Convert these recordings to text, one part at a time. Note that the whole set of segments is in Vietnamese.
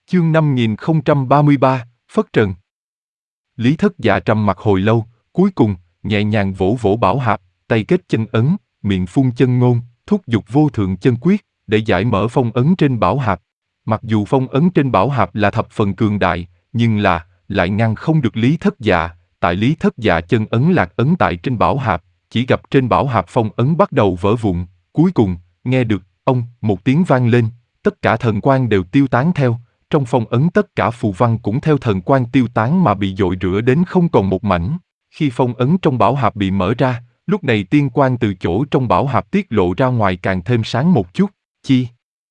Chương 5033, Phất Trần. Lý Thất Dạ trầm mặc hồi lâu, cuối cùng, nhẹ nhàng vỗ vỗ bảo hạp, tay kết chân ấn, miệng phun chân ngôn, thúc giục vô thượng chân quyết, để giải mở phong ấn trên bảo hạp. Mặc dù phong ấn trên bảo hạp là thập phần cường đại, nhưng lại ngăn không được Lý Thất Dạ, tại Lý Thất Dạ chân ấn lạc ấn tại trên bảo hạp, chỉ gặp trên bảo hạp phong ấn bắt đầu vỡ vụn, cuối cùng, nghe được, ông, một tiếng vang lên, tất cả thần quang đều tiêu tán theo. Trong phong ấn tất cả phù văn cũng theo thần quang tiêu tán mà bị dội rửa đến không còn một mảnh. Khi phong ấn trong bảo hạp bị mở ra, lúc này tiên quang từ chỗ trong bảo hạp tiết lộ ra ngoài càng thêm sáng một chút. Chi?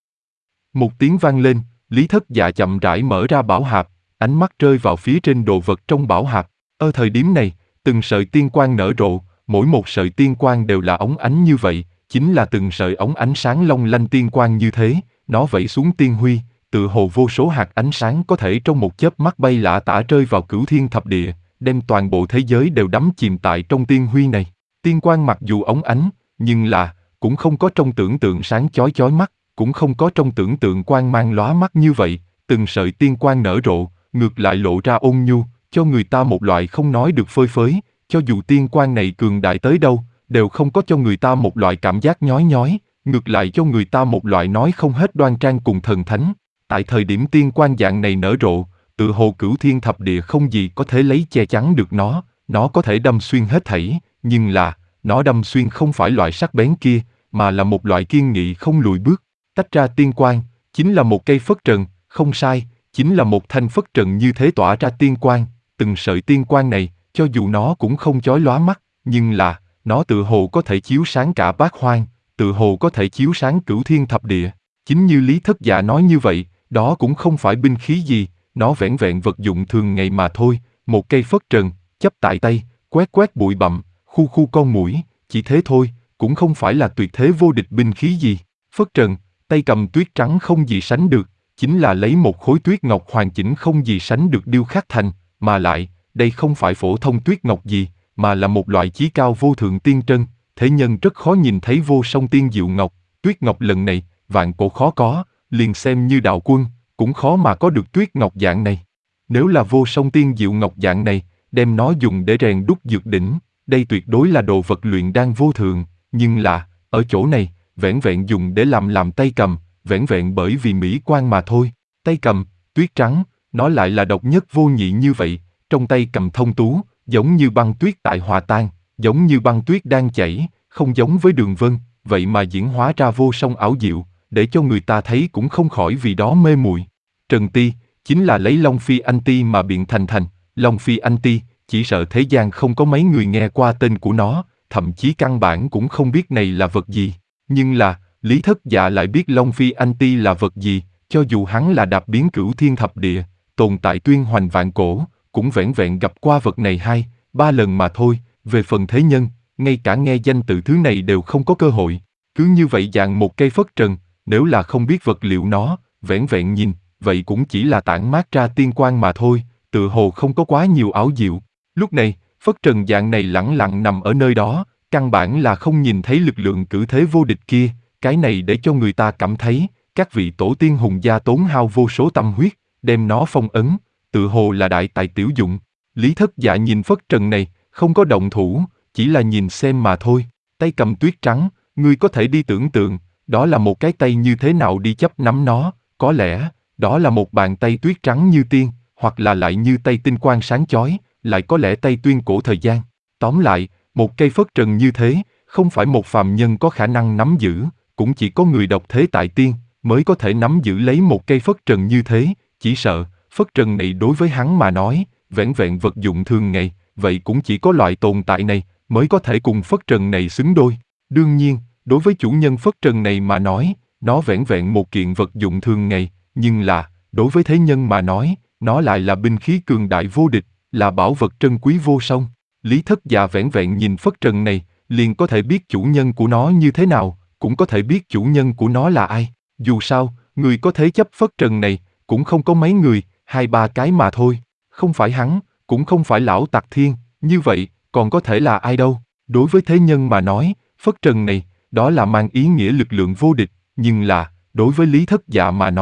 Một tiếng vang lên, Lý Thất Dạ chậm rãi mở ra bảo hạp, ánh mắt rơi vào phía trên đồ vật trong bảo hạp. Ở thời điểm này, từng sợi tiên quang nở rộ, mỗi một sợi tiên quang đều là óng ánh như vậy, chính là từng sợi óng ánh sáng long lanh tiên quang như thế, nó vẩy xuống tiên huy. Tự hồ vô số hạt ánh sáng có thể trong một chớp mắt bay lả tả rơi vào cửu thiên thập địa, đem toàn bộ thế giới đều đắm chìm tại trong tiên huy này. Tiên quang mặc dù óng ánh, nhưng cũng không có trong tưởng tượng sáng chói chói mắt, cũng không có trong tưởng tượng quang mang lóa mắt như vậy. Từng sợi tiên quang nở rộ, ngược lại lộ ra ôn nhu, cho người ta một loại không nói được phơi phới. Cho dù tiên quang này cường đại tới đâu, đều không có cho người ta một loại cảm giác nhói nhói, ngược lại cho người ta một loại nói không hết đoan trang cùng thần thánh. Tại thời điểm tiên quang dạng này nở rộ, tự hồ cửu thiên thập địa không gì có thể lấy che chắn được nó có thể đâm xuyên hết thảy, nhưng nó đâm xuyên không phải loại sắc bén kia, mà là một loại kiên nghị không lùi bước. Tách ra tiên quang, chính là một cây phất trần, không sai, chính là một thanh phất trần như thế tỏa ra tiên quang. Từng sợi tiên quang này, cho dù nó cũng không chói lóa mắt, nhưng nó tự hồ có thể chiếu sáng cả bát hoang, tự hồ có thể chiếu sáng cửu thiên thập địa. Chính như Lý Thất Dạ nói như vậy, đó cũng không phải binh khí gì, nó vẻn vẹn vật dụng thường ngày mà thôi, một cây phất trần, chấp tại tay, quét quét bụi bặm, khu khu con muỗi, chỉ thế thôi, cũng không phải là tuyệt thế vô địch binh khí gì. Phất trần, tay cầm tuyết trắng không gì sánh được, chính là lấy một khối tuyết ngọc hoàn chỉnh không gì sánh được điêu khắc thành, mà lại, đây không phải phổ thông tuyết ngọc gì, mà là một loại chí cao vô thượng tiên trân, thế nhân rất khó nhìn thấy vô song tiên diệu ngọc, tuyết ngọc lần này, vạn cổ khó có, liền xem như đạo quân, cũng khó mà có được tuyết ngọc dạng này. Nếu là vô song tiên diệu ngọc dạng này, đem nó dùng để rèn đúc dược đỉnh, đây tuyệt đối là đồ vật luyện đan vô thượng, nhưng ở chỗ này, vẻn vẹn dùng để làm tay cầm, vẻn vẹn bởi vì mỹ quan mà thôi. Tay cầm, tuyết trắng, nó lại là độc nhất vô nhị như vậy, trong tay cầm thông tú, giống như băng tuyết tại hòa tan, giống như băng tuyết đang chảy, không giống với đường vân, vậy mà diễn hóa ra vô song ảo diệu, để cho người ta thấy cũng không khỏi vì đó mê muội. Trần Ti, chính là lấy Long Phi Anh Ti mà biện thành. Long Phi Anh Ti, chỉ sợ thế gian không có mấy người nghe qua tên của nó, thậm chí căn bản cũng không biết này là vật gì. Nhưng Lý Thất Dạ lại biết Long Phi Anh Ti là vật gì, cho dù hắn là đạp biến cửu thiên thập địa, tồn tại tuyên hoành vạn cổ, cũng vẻn vẹn gặp qua vật này 2-3 lần mà thôi. Về phần thế nhân, ngay cả nghe danh tự thứ này đều không có cơ hội. Cứ như vậy dạng một cây phất trần, nếu là không biết vật liệu nó, vẻn vẹn nhìn, vậy cũng chỉ là tản mát ra tiên quang mà thôi, tự hồ không có quá nhiều ảo diệu. Lúc này, phất trần dạng này lẳng lặng nằm ở nơi đó, căn bản là không nhìn thấy lực lượng cử thế vô địch kia, cái này để cho người ta cảm thấy, các vị tổ tiên hùng gia tốn hao vô số tâm huyết, đem nó phong ấn, tự hồ là đại tài tiểu dụng. Lý Thất Dạ nhìn phất trần này, không có động thủ, chỉ là nhìn xem mà thôi, tay cầm tuyết trắng, ngươi có thể đi tưởng tượng, đó là một cái tay như thế nào đi chấp nắm nó, có lẽ, đó là một bàn tay tuyết trắng như tiên, hoặc là lại như tay tinh quang sáng chói, lại có lẽ tay tuyên cổ thời gian. Tóm lại, một cây phất trần như thế, không phải một phàm nhân có khả năng nắm giữ, cũng chỉ có người độc thế tại tiên, mới có thể nắm giữ lấy một cây phất trần như thế, chỉ sợ, phất trần này đối với hắn mà nói, vẻn vẹn vật dụng thường ngày, vậy cũng chỉ có loại tồn tại này, mới có thể cùng phất trần này xứng đôi. Đương nhiên, đối với chủ nhân phất trần này mà nói, nó vẻn vẹn một kiện vật dụng thường ngày, nhưng đối với thế nhân mà nói, nó lại là binh khí cường đại vô địch, là bảo vật trân quý vô song. Lý Thất Dạ vẻn vẹn nhìn phất trần này, liền có thể biết chủ nhân của nó như thế nào, cũng có thể biết chủ nhân của nó là ai. Dù sao, người có thế chấp phất trần này, cũng không có mấy người, 2-3 cái mà thôi. Không phải hắn, cũng không phải lão Tặc Thiên, như vậy, còn có thể là ai đâu. Đối với thế nhân mà nói, phất trần này, đó là mang ý nghĩa lực lượng vô địch, nhưng đối với Lý Thất Dạ mà nói,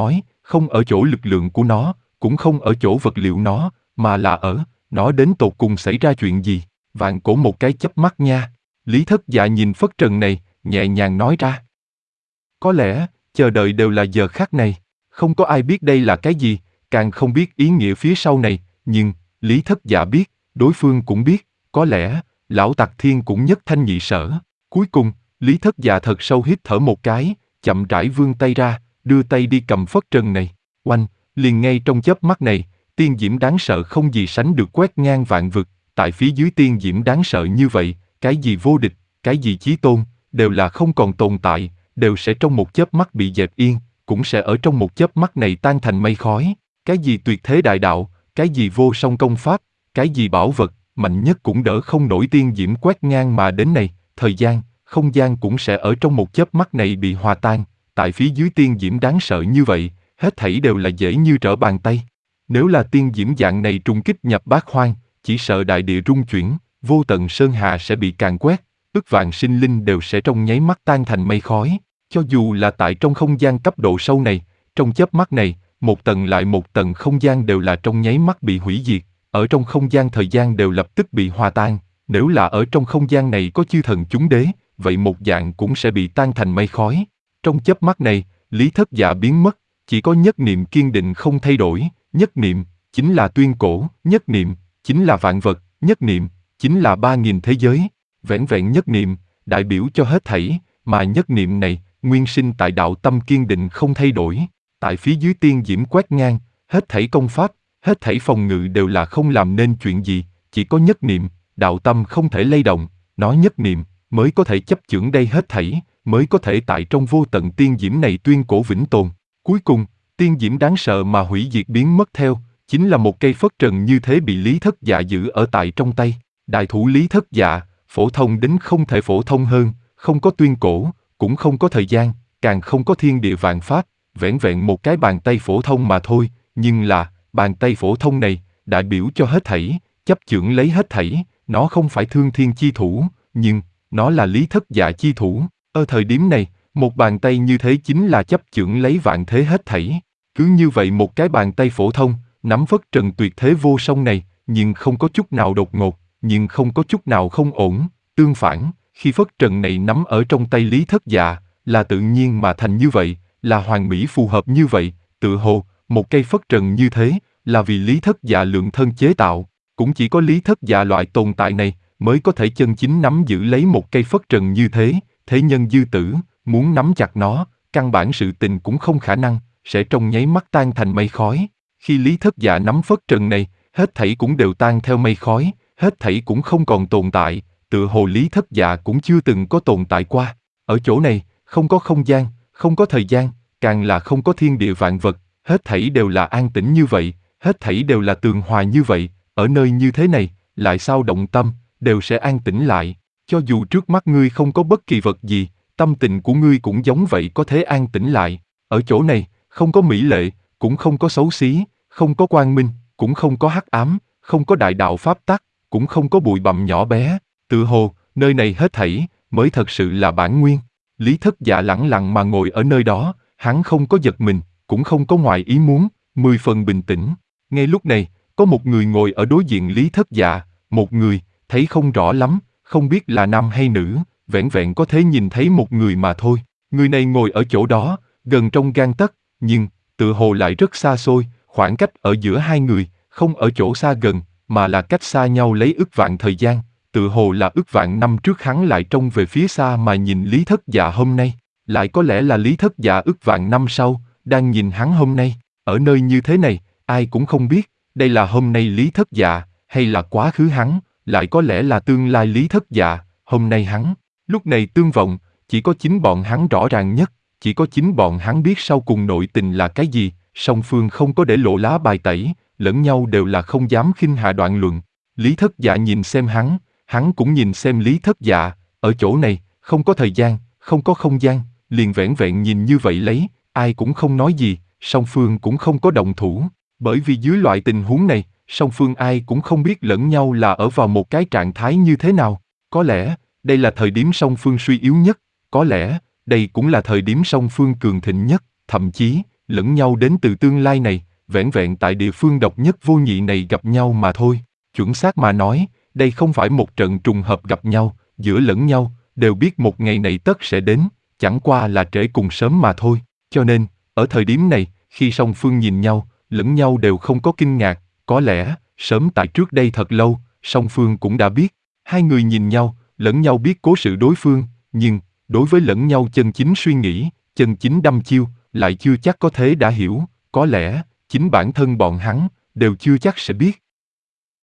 không ở chỗ lực lượng của nó, cũng không ở chỗ vật liệu nó, mà là ở, nó đến tột cùng xảy ra chuyện gì. Vạn cổ một cái chớp mắt nha. Lý Thất Dạ nhìn phất trần này, nhẹ nhàng nói ra. Có lẽ, chờ đợi đều là giờ khắc này. Không có ai biết đây là cái gì, càng không biết ý nghĩa phía sau này, nhưng, Lý Thất Dạ biết, đối phương cũng biết, có lẽ, lão Tặc Thiên cũng nhất thanh nhị sở. Cuối cùng, Lý Thất Dạ thật sâu hít thở một cái, chậm rãi vươn tay ra, đưa tay đi cầm phất trần này. Oanh, liền ngay trong chớp mắt này, tiên diễm đáng sợ không gì sánh được quét ngang vạn vực. Tại phía dưới tiên diễm đáng sợ như vậy, cái gì vô địch, cái gì chí tôn, đều là không còn tồn tại, đều sẽ trong một chớp mắt bị dẹp yên, cũng sẽ ở trong một chớp mắt này tan thành mây khói. Cái gì tuyệt thế đại đạo, cái gì vô song công pháp, cái gì bảo vật, mạnh nhất cũng đỡ không nổi tiên diễm quét ngang mà đến này, thời gian, không gian cũng sẽ ở trong một chớp mắt này bị hòa tan. Tại phía dưới tiên diễm đáng sợ như vậy, hết thảy đều là dễ như trở bàn tay. Nếu là tiên diễm dạng này trùng kích nhập bát hoang, chỉ sợ đại địa rung chuyển, vô tận sơn hà sẽ bị càn quét, ức vạn sinh linh đều sẽ trong nháy mắt tan thành mây khói. Cho dù là tại trong không gian cấp độ sâu này, trong chớp mắt này, một tầng lại một tầng không gian đều là trong nháy mắt bị hủy diệt, ở trong không gian thời gian đều lập tức bị hòa tan. Nếu là ở trong không gian này có chư thần chúng đế, vậy một dạng cũng sẽ bị tan thành mây khói. Trong chớp mắt này, Lý Thất Dạ biến mất, chỉ có nhất niệm kiên định không thay đổi, nhất niệm chính là tuyên cổ, nhất niệm chính là vạn vật, nhất niệm chính là 3000 thế giới. Vẻn vẹn nhất niệm đại biểu cho hết thảy, mà nhất niệm này nguyên sinh tại đạo tâm kiên định không thay đổi. Tại phía dưới tiên diễm quét ngang, hết thảy công pháp, hết thảy phòng ngự đều là không làm nên chuyện gì, chỉ có nhất niệm, đạo tâm không thể lay động, nó nhất niệm mới có thể chấp chưởng đây hết thảy, mới có thể tại trong vô tận tiên diễm này tuyên cổ vĩnh tồn. Cuối cùng, tiên diễm đáng sợ mà hủy diệt biến mất theo, chính là một cây phất trần như thế bị Lý Thất Dạ giữ ở tại trong tay. Đại thủ Lý Thất Dạ, phổ thông đến không thể phổ thông hơn, không có tuyên cổ, cũng không có thời gian, càng không có thiên địa vạn pháp, vẻn vẹn một cái bàn tay phổ thông mà thôi, nhưng là, bàn tay phổ thông này, đại biểu cho hết thảy, chấp chưởng lấy hết thảy, nó không phải thương thiên chi thủ, nhưng, nó là Lý Thất Dạ chi thủ. Ở thời điểm này, một bàn tay như thế chính là chấp chưởng lấy vạn thế hết thảy. Cứ như vậy một cái bàn tay phổ thông, nắm phất trần tuyệt thế vô song này, nhưng không có chút nào đột ngột, nhưng không có chút nào không ổn. Tương phản, khi phất trần này nắm ở trong tay Lý Thất Dạ, là tự nhiên mà thành như vậy, là hoàn mỹ phù hợp như vậy, tự hồ, một cây phất trần như thế, là vì Lý Thất Dạ lượng thân chế tạo. Cũng chỉ có Lý Thất Dạ loại tồn tại này, mới có thể chân chính nắm giữ lấy một cây phất trần như thế, thế nhân dư tử, muốn nắm chặt nó, căn bản sự tình cũng không khả năng, sẽ trong nháy mắt tan thành mây khói. Khi Lý Thất Dạ nắm phất trần này, hết thảy cũng đều tan theo mây khói, hết thảy cũng không còn tồn tại, tựa hồ Lý Thất Dạ cũng chưa từng có tồn tại qua. Ở chỗ này, không có không gian, không có thời gian, càng là không có thiên địa vạn vật, hết thảy đều là an tĩnh như vậy, hết thảy đều là tường hòa như vậy, ở nơi như thế này, lại sao động tâm, đều sẽ an tĩnh lại. Cho dù trước mắt ngươi không có bất kỳ vật gì, tâm tình của ngươi cũng giống vậy có thể an tĩnh lại. Ở chỗ này, không có mỹ lệ, cũng không có xấu xí, không có quang minh, cũng không có hắc ám, không có đại đạo pháp tắc, cũng không có bụi bặm nhỏ bé. Tự hồ, nơi này hết thảy, mới thật sự là bản nguyên. Lý Thất Dạ lẳng lặng mà ngồi ở nơi đó, hắn không có giật mình, cũng không có ngoài ý muốn, 10 phần bình tĩnh. Ngay lúc này, có một người ngồi ở đối diện Lý Thất Dạ, một người, thấy không rõ lắm, không biết là nam hay nữ, vẻn vẹn có thể nhìn thấy một người mà thôi. Người này ngồi ở chỗ đó, gần trong gang tấc, nhưng, tựa hồ lại rất xa xôi, khoảng cách ở giữa hai người, không ở chỗ xa gần, mà là cách xa nhau lấy ức vạn thời gian, tựa hồ là ức vạn năm trước hắn lại trông về phía xa mà nhìn Lý Thất Dạ hôm nay, lại có lẽ là Lý Thất Dạ ức vạn năm sau, đang nhìn hắn hôm nay, ở nơi như thế này, ai cũng không biết, đây là hôm nay Lý Thất Dạ, hay là quá khứ hắn, lại có lẽ là tương lai Lý Thất Dạ, hôm nay hắn. Lúc này tương vọng, chỉ có chính bọn hắn rõ ràng nhất, chỉ có chính bọn hắn biết sau cùng nội tình là cái gì, song phương không có để lộ lá bài tẩy, lẫn nhau đều là không dám khinh hạ đoạn luận. Lý Thất Dạ nhìn xem hắn cũng nhìn xem Lý Thất Dạ, ở chỗ này, không có thời gian, không có không gian, liền vẻn vẹn nhìn như vậy lấy, ai cũng không nói gì, song phương cũng không có động thủ, bởi vì dưới loại tình huống này, song phương ai cũng không biết lẫn nhau là ở vào một cái trạng thái như thế nào. Có lẽ, đây là thời điểm song phương suy yếu nhất, có lẽ, đây cũng là thời điểm song phương cường thịnh nhất, thậm chí, lẫn nhau đến từ tương lai này, vẻn vẹn tại địa phương độc nhất vô nhị này gặp nhau mà thôi. Chuẩn xác mà nói, đây không phải một trận trùng hợp gặp nhau, giữa lẫn nhau, đều biết một ngày này tất sẽ đến, chẳng qua là trễ cùng sớm mà thôi. Cho nên, ở thời điểm này, khi song phương nhìn nhau, lẫn nhau đều không có kinh ngạc, có lẽ, sớm tại trước đây thật lâu, song phương cũng đã biết. Hai người nhìn nhau, lẫn nhau biết cố sự đối phương, nhưng, đối với lẫn nhau chân chính suy nghĩ, chân chính đăm chiêu, lại chưa chắc có thế đã hiểu, có lẽ, chính bản thân bọn hắn, đều chưa chắc sẽ biết.